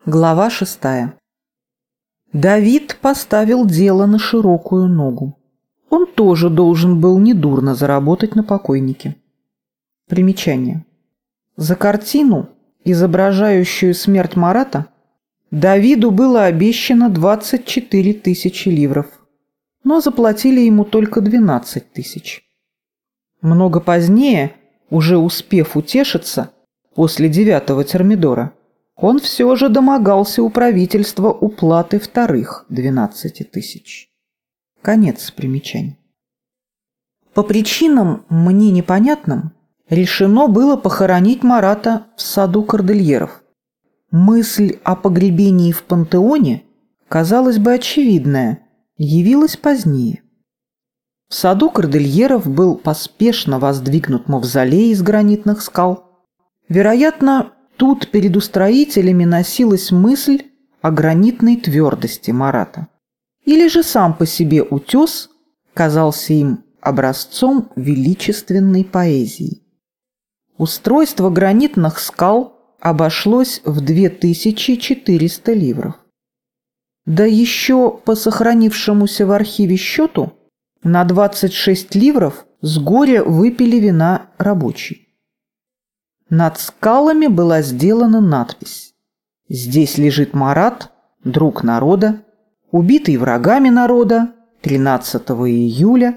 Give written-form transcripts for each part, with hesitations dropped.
Глава 6. Давид поставил дело на широкую ногу. Он тоже должен был недурно заработать на покойнике. Примечание. За картину, изображающую смерть Марата, Давиду было обещано 24 тысячи ливров, но заплатили ему только 12 тысяч. Много позднее, уже успев утешиться, после 9-го термидора, он все же домогался у правительства уплаты вторых 12 тысяч. Конец примечаний. По причинам мне непонятным решено было похоронить Марата в саду Кордильеров. Мысль о погребении в пантеоне, казалось бы, очевидная, явилась позднее. В саду Кордильеров был поспешно воздвигнут мавзолей из гранитных скал. Вероятно, тут перед устроителями носилась мысль о гранитной твердости Марата. Или же сам по себе утес казался им образцом величественной поэзии. Устройство гранитных скал обошлось в 2400 ливров. Да еще по сохранившемуся в архиве счету на 26 ливров с горя выпили вина рабочие. Над скалами была сделана надпись: «Здесь лежит Марат, друг народа, убитый врагами народа 13 июля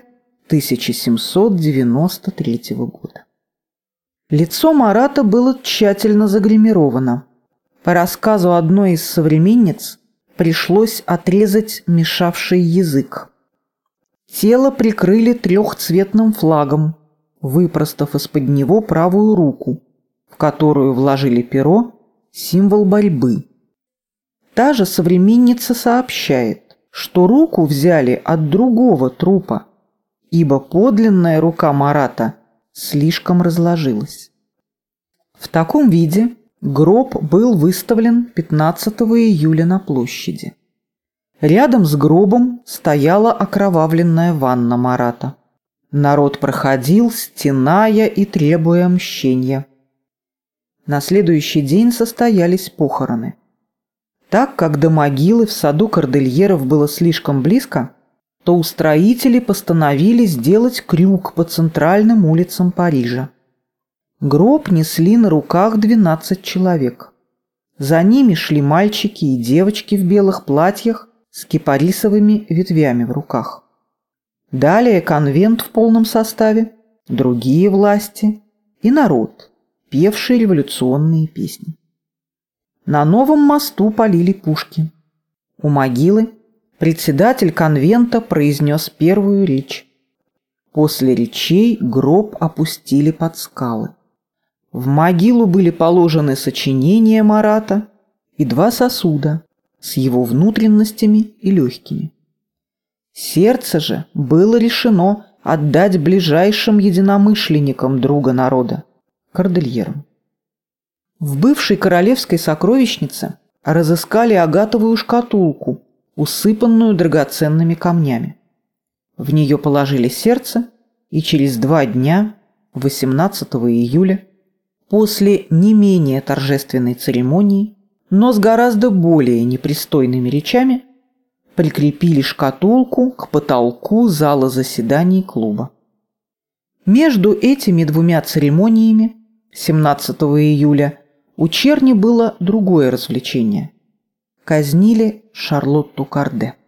1793 года». Лицо Марата было тщательно загримировано. По рассказу одной из современниц, пришлось отрезать мешавший язык. Тело прикрыли трехцветным флагом, выпростав из-под него правую руку, в которую вложили перо, символ борьбы. Та же современница сообщает, что руку взяли от другого трупа, ибо подлинная рука Марата слишком разложилась. В таком виде гроб был выставлен 15 июля на площади. Рядом с гробом стояла окровавленная ванна Марата. Народ проходил, стеная и требуя мщения. На следующий день состоялись похороны. Так как до могилы в саду Кордильеров было слишком близко, то устроители постановили сделать крюк по центральным улицам Парижа. Гроб несли на руках 12 человек. За ними шли мальчики и девочки в белых платьях с кипарисовыми ветвями в руках. Далее конвент в полном составе, другие власти и народ, певший революционные песни. На новом мосту полили пушки. У могилы председатель конвента произнес первую речь. После речей гроб опустили под скалы. В могилу были положены сочинения Марата и 2 сосуда с его внутренностями и легкими. Сердце же было решено отдать ближайшим единомышленникам друга народа – Кордильерам. В бывшей королевской сокровищнице разыскали агатовую шкатулку, усыпанную драгоценными камнями. В нее положили сердце, и через 2 дня, 18 июля, после не менее торжественной церемонии, но с гораздо более непристойными речами, прикрепили шкатулку к потолку зала заседаний клуба. Между этими 2 церемониями 17 июля у черни было другое развлечение. Казнили Шарлотту Карде.